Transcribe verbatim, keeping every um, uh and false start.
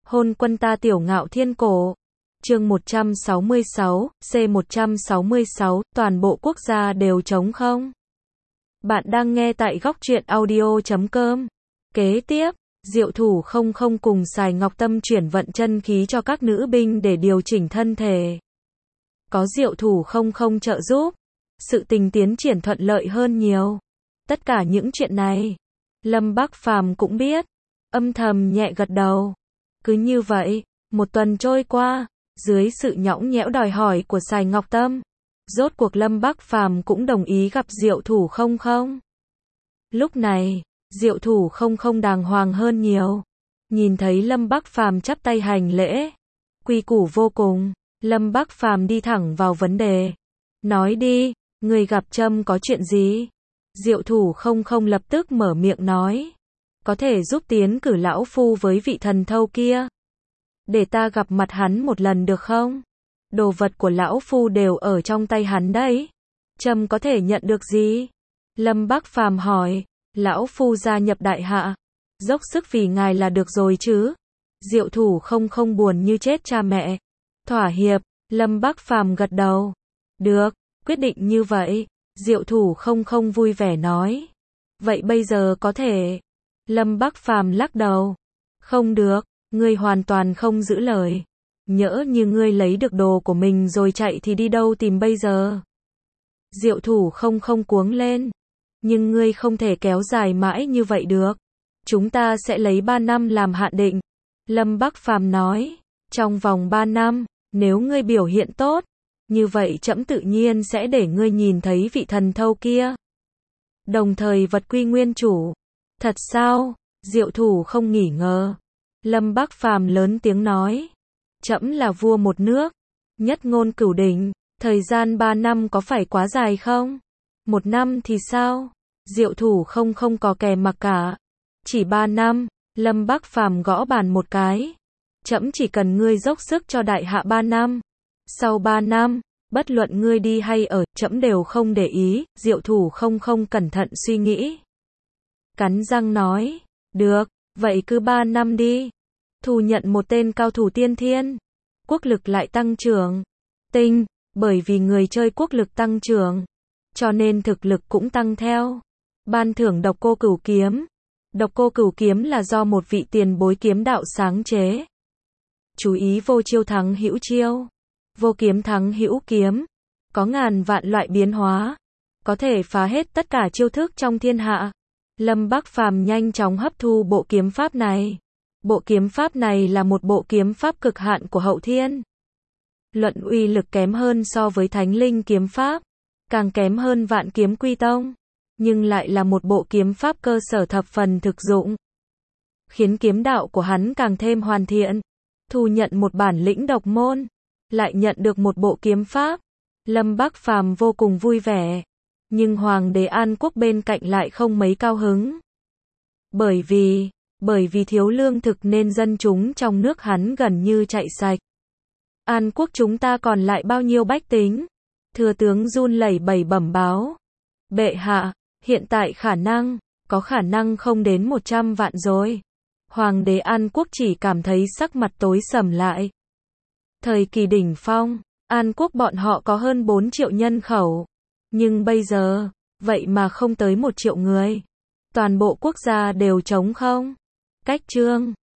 Hôn quân ta tiểu ngạo thiên cổ. Chương một trăm sáu mươi sáu, C một trăm sáu mươi sáu, toàn bộ quốc gia đều trống không? Bạn đang nghe tại góc truyện audio chấm com. Kế tiếp, Diệu Thủ không không cùng Sài Ngọc Tâm chuyển vận chân khí cho các nữ binh để điều chỉnh thân thể. Có Diệu Thủ không không trợ giúp, sự tình tiến triển thuận lợi hơn nhiều. Tất cả những chuyện này, Lâm Bắc Phàm cũng biết, âm thầm nhẹ gật đầu. Cứ như vậy, một tuần trôi qua, dưới sự nhõng nhẽo đòi hỏi của Sài Ngọc Tâm, rốt cuộc Lâm Bắc Phàm cũng đồng ý gặp Diệu Thủ không không. Lúc này, Diệu Thủ không không đàng hoàng hơn nhiều. Nhìn thấy Lâm Bắc Phàm chắp tay hành lễ, quy củ vô cùng, Lâm Bắc Phàm đi thẳng vào vấn đề. Nói đi, người gặp Trâm có chuyện gì? Diệu Thủ không không lập tức mở miệng nói. Có thể giúp tiến cử lão phu với vị thần thâu kia. Để ta gặp mặt hắn một lần được không? Đồ vật của lão phu đều ở trong tay hắn đấy. Trâm có thể nhận được gì? Lâm Bắc Phàm hỏi. Lão phu gia nhập đại hạ, dốc sức vì ngài là được rồi chứ? Diệu Thủ không không buồn như chết cha mẹ. Thỏa hiệp, Lâm Bắc Phàm gật đầu. Được, quyết định như vậy. Diệu Thủ không không vui vẻ nói. Vậy bây giờ có thể? Lâm Bắc Phàm lắc đầu. Không được, ngươi hoàn toàn không giữ lời. Nhỡ như ngươi lấy được đồ của mình rồi chạy thì đi đâu tìm bây giờ? Diệu Thủ không không cuống lên. Nhưng ngươi không thể kéo dài mãi như vậy được. Chúng ta sẽ lấy ba năm làm hạn định. Lâm Bắc Phàm nói. Trong vòng ba năm, nếu ngươi biểu hiện tốt, như vậy trẫm tự nhiên sẽ để ngươi nhìn thấy vị thần thâu kia. Đồng thời vật quy nguyên chủ. Thật sao? Diệu Thủ không nghỉ ngờ. Lâm Bắc Phàm lớn tiếng nói. Trẫm là vua một nước, nhất ngôn cửu đỉnh, thời gian ba năm có phải quá dài không? Một năm thì sao? Diệu Thủ không không có kè mặc cả. Chỉ ba năm, Lâm Bắc Phàm gõ bàn một cái. Trẫm chỉ cần ngươi dốc sức cho đại hạ ba năm. Sau ba năm, bất luận ngươi đi hay ở, trẫm đều không để ý. Diệu Thủ không không cẩn thận suy nghĩ. Cắn răng nói, được, vậy cứ ba năm đi. Thu nhận một tên cao thủ tiên thiên. Quốc lực lại tăng trưởng. Tinh, bởi vì người chơi quốc lực tăng trưởng, cho nên thực lực cũng tăng theo. Ban thưởng độc cô cửu kiếm. Độc cô cửu kiếm là do một vị tiền bối kiếm đạo sáng chế. Chú ý vô chiêu thắng hữu chiêu, vô kiếm thắng hữu kiếm. Có ngàn vạn loại biến hóa, có thể phá hết tất cả chiêu thức trong thiên hạ. Lâm Bắc Phàm nhanh chóng hấp thu bộ kiếm pháp này. Bộ kiếm pháp này là một bộ kiếm pháp cực hạn của hậu thiên. Luận uy lực kém hơn so với thánh linh kiếm pháp, càng kém hơn vạn kiếm quy tông, nhưng lại là một bộ kiếm pháp cơ sở thập phần thực dụng, khiến kiếm đạo của hắn càng thêm hoàn thiện. Thu nhận một bản lĩnh độc môn, lại nhận được một bộ kiếm pháp. Lâm Bắc Phàm vô cùng vui vẻ, nhưng Hoàng đế An Quốc bên cạnh lại không mấy cao hứng. Bởi vì, bởi vì thiếu lương thực nên dân chúng trong nước hắn gần như chạy sạch. An Quốc chúng ta còn lại bao nhiêu bách tính? Thừa tướng run lẩy bẩy bẩm báo. Bệ hạ, hiện tại khả năng, có khả năng không đến một trăm vạn rồi. Hoàng đế An Quốc chỉ cảm thấy sắc mặt tối sầm lại. Thời kỳ đỉnh phong, An Quốc bọn họ có hơn bốn triệu nhân khẩu. Nhưng bây giờ, vậy mà không tới một triệu người. Toàn bộ quốc gia đều trống không. Cách chương